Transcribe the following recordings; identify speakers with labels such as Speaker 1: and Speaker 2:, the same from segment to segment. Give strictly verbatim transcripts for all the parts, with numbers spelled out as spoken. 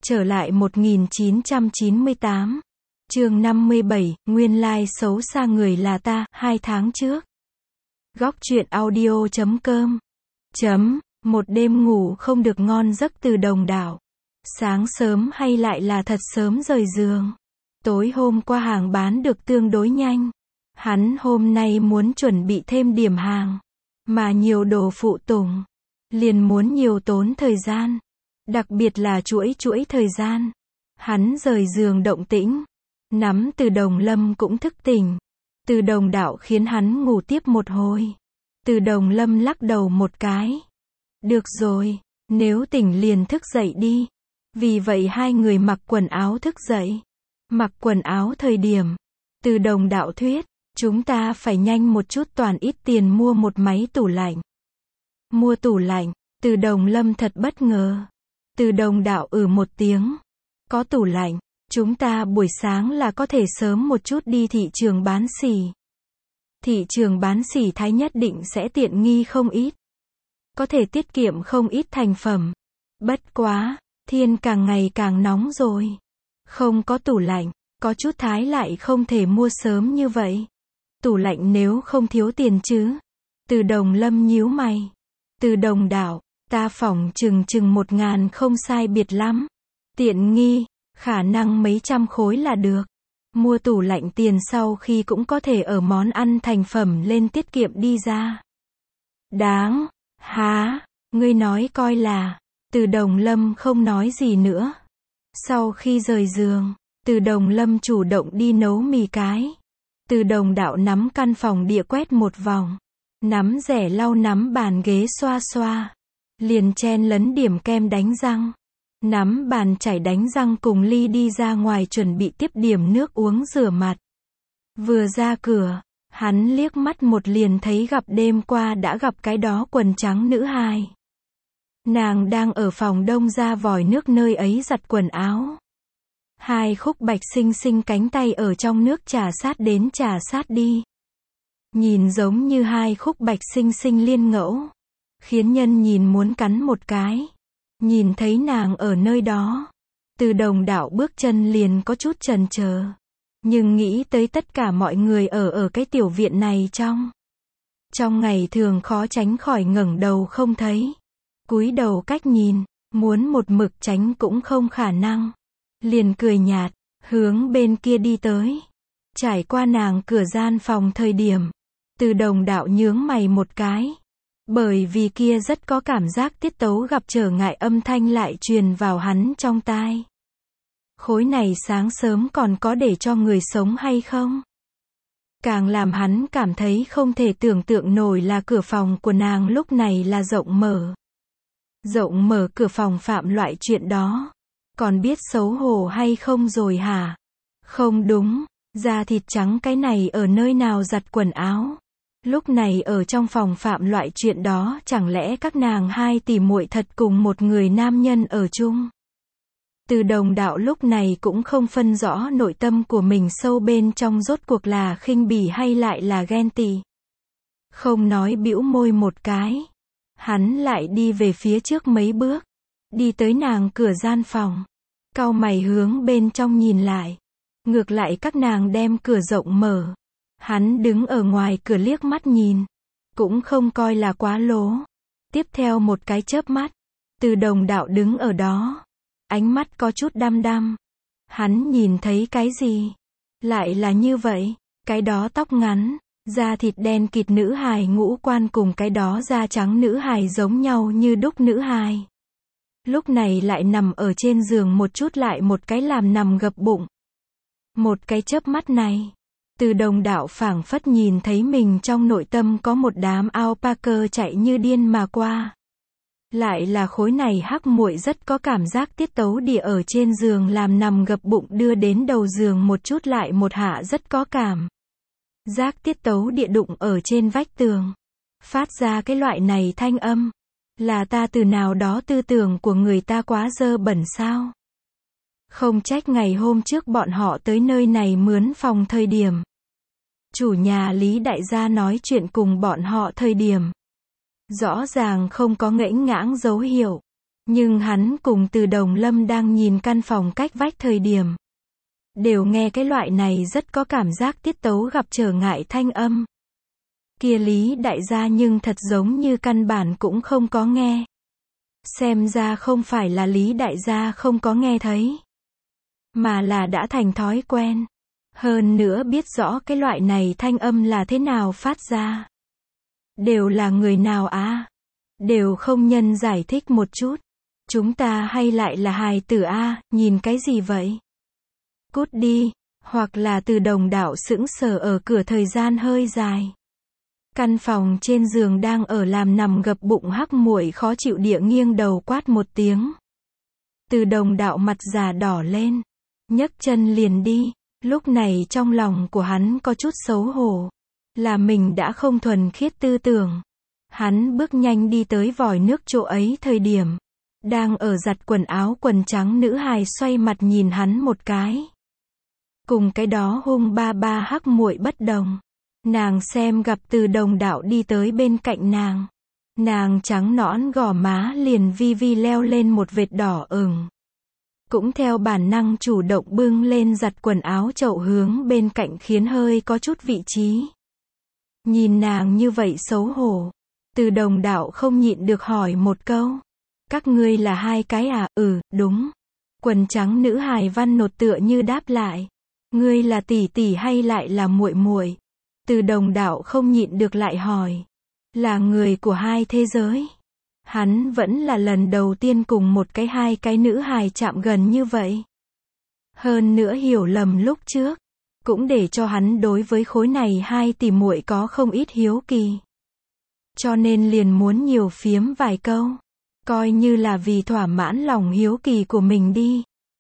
Speaker 1: Trở lại một nghìn chín trăm chín mươi tám. Chương năm mươi bảy, nguyên lai xấu xa người là ta, hai tháng trước. Góc truyện audio chấm com. Chấm, một đêm ngủ không được ngon giấc từ Đồng Đảo. Sáng sớm hay lại là thật sớm rời giường. Tối hôm qua hàng bán được tương đối nhanh. Hắn hôm nay muốn chuẩn bị thêm điểm hàng. Mà nhiều đồ phụ tùng. Liền muốn nhiều tốn thời gian. Đặc biệt là chuỗi chuỗi thời gian. Hắn rời giường động tĩnh. Nắm Từ Đồng Lâm cũng thức tỉnh. Từ Đồng Đạo khiến hắn ngủ tiếp một hồi. Từ Đồng Lâm lắc đầu một cái. Được rồi, nếu tỉnh liền thức dậy đi. Vì vậy hai người mặc quần áo thức dậy. Mặc quần áo thời điểm. Từ Đồng Đạo thuyết, chúng ta phải nhanh một chút, toàn ít tiền mua một máy tủ lạnh. Mua tủ lạnh, Từ Đồng Lâm thật bất ngờ. Từ Đồng Đạo ừ một tiếng. Có tủ lạnh, chúng ta buổi sáng là có thể sớm một chút đi thị trường bán xỉ. Thị trường bán xỉ Thái nhất định sẽ tiện nghi không ít. Có thể tiết kiệm không ít thành phẩm. Bất quá, thiên càng ngày càng nóng rồi. Không có tủ lạnh, có chút Thái lại không thể mua sớm như vậy. Tủ lạnh nếu không thiếu tiền chứ? Từ Đồng Lâm nhíu mày. Từ Đồng Đạo, ta phỏng chừng chừng một ngàn không sai biệt lắm. Tiện nghi, khả năng mấy trăm khối là được. Mua tủ lạnh tiền sau khi cũng có thể ở món ăn thành phẩm lên tiết kiệm đi ra. Đáng, há, ngươi nói coi là. Từ Đồng Lâm không nói gì nữa. Sau khi rời giường, Từ Đồng Lâm chủ động đi nấu mì cái. Từ Đồng Đạo nắm căn phòng địa quét một vòng. Nắm rẻ lau nắm bàn ghế xoa xoa. Liền chen lấn điểm kem đánh răng. Nắm bàn chải đánh răng cùng ly đi ra ngoài chuẩn bị tiếp điểm nước uống rửa mặt. Vừa ra cửa, hắn liếc mắt một liền thấy gặp đêm qua đã gặp cái đó quần trắng nữ hài. Nàng đang ở phòng đông ra vòi nước nơi ấy giặt quần áo. Hai khúc bạch xinh xinh cánh tay ở trong nước trà sát đến trà sát đi. Nhìn giống như hai khúc bạch xinh xinh liên ngẫu. Khiến nhân nhìn muốn cắn một cái. Nhìn thấy nàng ở nơi đó. Từ Đồng Đạo bước chân liền có chút chần chờ. Nhưng nghĩ tới tất cả mọi người ở ở cái tiểu viện này trong. Trong ngày thường khó tránh khỏi ngẩng đầu không thấy. Cúi đầu cách nhìn, muốn một mực tránh cũng không khả năng. Liền cười nhạt, hướng bên kia đi tới. Trải qua nàng cửa gian phòng thời điểm. Từ Đồng Đạo nhướng mày một cái. Bởi vì kia rất có cảm giác tiết tấu gặp trở ngại, âm thanh lại truyền vào hắn trong tai. Khối này sáng sớm còn có để cho người sống hay không? Càng làm hắn cảm thấy không thể tưởng tượng nổi là cửa phòng của nàng lúc này là rộng mở. Rộng mở cửa phòng phạm loại chuyện đó. Còn biết xấu hổ hay không rồi hả? Không đúng, da thịt trắng cái này ở nơi nào giặt quần áo? Lúc này ở trong phòng phạm loại chuyện đó, chẳng lẽ các nàng hai tỷ muội thật cùng một người nam nhân ở chung? Từ Đồng Đạo lúc này cũng không phân rõ nội tâm của mình sâu bên trong rốt cuộc là khinh bỉ hay lại là ghen tị. Không nói, bĩu môi một cái. Hắn lại đi về phía trước mấy bước. Đi tới nàng cửa gian phòng. Cau mày hướng bên trong nhìn lại. Ngược lại các nàng đem cửa rộng mở. Hắn đứng ở ngoài cửa liếc mắt nhìn. Cũng không coi là quá lố. Tiếp theo một cái chớp mắt. Từ Đồng Đạo đứng ở đó. Ánh mắt có chút đăm đăm. Hắn nhìn thấy cái gì? Lại là như vậy. Cái đó tóc ngắn. Da thịt đen kịt nữ hài ngũ quan cùng cái đó da trắng nữ hài giống nhau như đúc nữ hài. Lúc này lại nằm ở trên giường một chút lại một cái làm nằm gập bụng. Một cái chớp mắt này. Từ Đồng Đạo phảng phất nhìn thấy mình trong nội tâm có một đám alpaca chạy như điên mà qua. Lại là khối này hắc muội rất có cảm giác tiết tấu địa ở trên giường làm nằm gập bụng đưa đến đầu giường một chút lại một hạ rất có cảm. Giác tiết tấu địa đụng ở trên vách tường. Phát ra cái loại này thanh âm. Là ta từ nào đó tư tưởng của người ta quá dơ bẩn sao? Không trách ngày hôm trước bọn họ tới nơi này mướn phòng thời điểm. Chủ nhà Lý đại gia nói chuyện cùng bọn họ thời điểm. Rõ ràng không có ngễnh ngãng dấu hiệu. Nhưng hắn cùng Từ Đồng Lâm đang nhìn căn phòng cách vách thời điểm. Đều nghe cái loại này rất có cảm giác tiết tấu gặp trở ngại thanh âm. Kia Lý đại gia nhưng thật giống như căn bản cũng không có nghe. Xem ra không phải là Lý đại gia không có nghe thấy. Mà là đã thành thói quen. Hơn nữa biết rõ cái loại này thanh âm là thế nào phát ra. Đều là người nào à? Đều không nhân giải thích một chút. Chúng ta hay lại là hài tử a, nhìn cái gì vậy? Cút đi, hoặc là Từ Đồng đạo sững sờ ở cửa thời gian hơi dài. Căn phòng trên giường đang ở làm nằm gập bụng hắc muội khó chịu địa nghiêng đầu quát một tiếng. Từ Đồng đạo mặt già đỏ lên, nhấc chân liền đi, lúc này trong lòng của hắn có chút xấu hổ, là mình đã không thuần khiết tư tưởng. Hắn bước nhanh đi tới vòi nước chỗ ấy thời điểm, đang ở giặt quần áo quần trắng nữ hài xoay mặt nhìn hắn một cái. Cùng cái đó hung ba ba hắc muội bất đồng. Nàng xem gặp Từ Đồng đạo đi tới bên cạnh nàng. Nàng trắng nõn gò má liền vi vi leo lên một vệt đỏ ửng. Cũng theo bản năng chủ động bưng lên giặt quần áo chậu hướng bên cạnh khiến hơi có chút vị trí. Nhìn nàng như vậy xấu hổ. Từ Đồng đạo không nhịn được hỏi một câu. Các ngươi là hai cái à? Ừ, đúng. Quần trắng nữ hài văn nột tựa như đáp lại. Ngươi là tỷ tỷ hay lại là muội muội? Từ Đồng đạo không nhịn được lại hỏi. Là người của hai thế giới. Hắn vẫn là lần đầu tiên cùng một cái hai cái nữ hài chạm gần như vậy. Hơn nữa hiểu lầm lúc trước, cũng để cho hắn đối với khối này hai tỷ muội có không ít hiếu kỳ. Cho nên liền muốn nhiều phiếm vài câu. Coi như là vì thỏa mãn lòng hiếu kỳ của mình đi.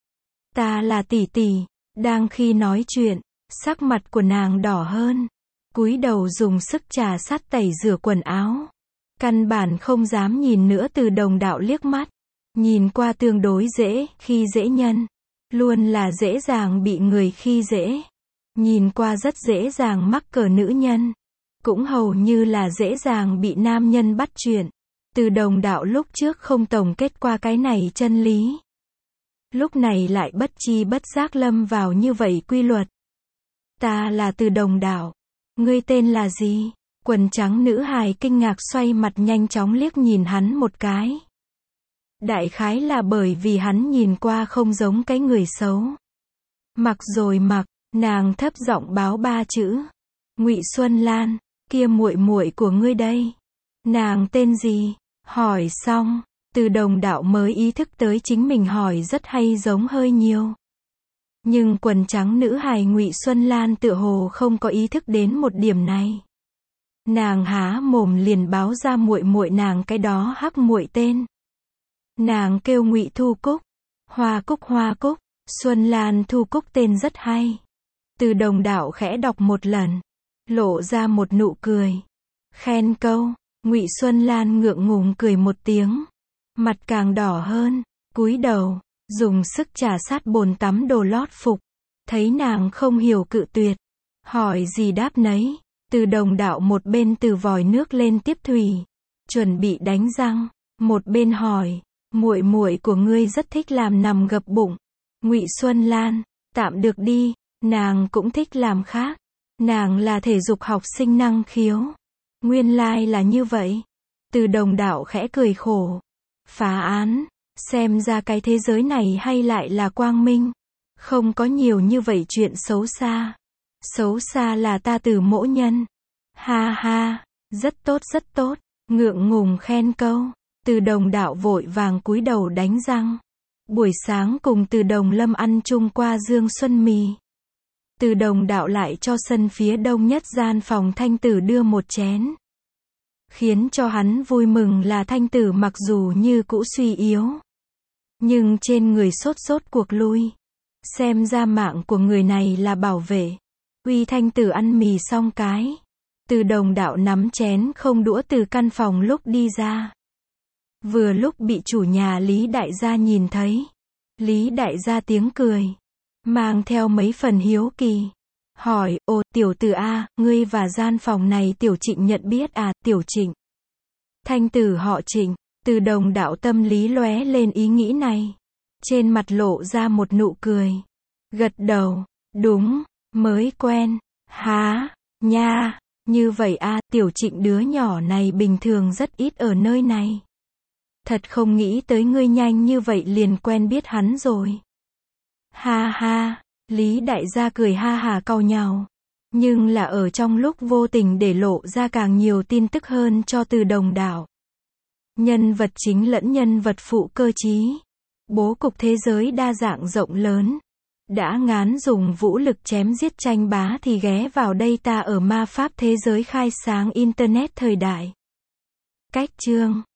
Speaker 1: Ta là tỷ tỷ. Đang khi nói chuyện, sắc mặt của nàng đỏ hơn. Cúi đầu dùng sức trà sát tẩy rửa quần áo. Căn bản không dám nhìn nữa Từ Đồng đạo liếc mắt. Nhìn qua tương đối dễ, khi dễ nhân. Luôn là dễ dàng bị người khi dễ. Nhìn qua rất dễ dàng mắc cỡ nữ nhân. Cũng hầu như là dễ dàng bị nam nhân bắt chuyện. Từ Đồng đạo lúc trước không tổng kết qua cái này chân lý. Lúc này lại bất chi bất giác lâm vào như vậy quy luật. Ta là Từ Đồng đạo. Ngươi tên là gì? Quần trắng nữ hài kinh ngạc xoay mặt nhanh chóng liếc nhìn hắn một cái. Đại khái là bởi vì hắn nhìn qua không giống cái người xấu. Mặc rồi mặc, nàng thấp giọng báo ba chữ. Ngụy Xuân Lan, kia muội muội của ngươi đây. Nàng tên gì? Hỏi xong, Từ Đồng đạo mới ý thức tới chính mình hỏi rất hay giống hơi nhiều. Nhưng quần trắng nữ hài Ngụy Xuân Lan tựa hồ không có ý thức đến một điểm này. Nàng há mồm liền báo ra muội muội nàng cái đó hắc muội tên. Nàng kêu Ngụy Thu Cúc. Hoa Cúc Hoa Cúc, Xuân Lan Thu Cúc tên rất hay. Từ Đồng đạo khẽ đọc một lần, lộ ra một nụ cười. Khen câu, Ngụy Xuân Lan ngượng ngùng cười một tiếng. Mặt càng đỏ hơn, cúi đầu, dùng sức trà sát bồn tắm đồ lót phục. Thấy nàng không hiểu cự tuyệt. Hỏi gì đáp nấy. Từ Đồng đạo một bên từ vòi nước lên tiếp thủy. Chuẩn bị đánh răng. Một bên hỏi. Muội muội của ngươi rất thích làm nằm gập bụng. Ngụy Xuân Lan. Tạm được đi. Nàng cũng thích làm khác. Nàng là thể dục học sinh năng khiếu. Nguyên lai là như vậy. Từ Đồng đạo khẽ cười khổ. Phá án. Xem ra cái thế giới này hay lại là quang minh. Không có nhiều như vậy chuyện xấu xa. Xấu xa là ta từ mỗ nhân. Ha ha. Rất tốt rất tốt. Ngượng ngùng khen câu. Từ Đồng đạo vội vàng cúi đầu đánh răng. Buổi sáng cùng Từ Đồng Lâm ăn chung qua dương xuân mì. Từ Đồng đạo lại cho sân phía đông nhất gian phòng Thanh Tử đưa một chén. Khiến cho hắn vui mừng là Thanh Tử mặc dù như cũ suy yếu. Nhưng trên người sốt sốt cuộc lui. Xem ra mạng của người này là bảo vệ. Uy Thanh Tử ăn mì xong cái. Từ Đồng đạo nắm chén không đũa từ căn phòng lúc đi ra. Vừa lúc bị chủ nhà Lý đại gia nhìn thấy. Lý đại gia tiếng cười. Mang theo mấy phần hiếu kỳ. Hỏi, ồ tiểu tử A, ngươi và gian phòng này tiểu Trịnh nhận biết à, tiểu Trịnh. Thanh Tử họ Trịnh. Từ Đồng đạo tâm lý lóe lên ý nghĩ này. Trên mặt lộ ra một nụ cười. Gật đầu. Đúng, mới quen. Há, nha, như vậy a, Tiểu Trịnh đứa nhỏ này bình thường rất ít ở nơi này. Thật không nghĩ tới ngươi nhanh như vậy liền quen biết hắn rồi. Ha ha, Lý đại gia cười ha hà cau nhàu. Nhưng là ở trong lúc vô tình để lộ ra càng nhiều tin tức hơn cho Từ Đồng đạo. Nhân vật chính lẫn nhân vật phụ cơ trí. Bố cục thế giới đa dạng rộng lớn. Đã ngán dùng vũ lực chém giết tranh bá thì ghé vào đây ta ở ma pháp thế giới khai sáng Internet thời đại. Cách chương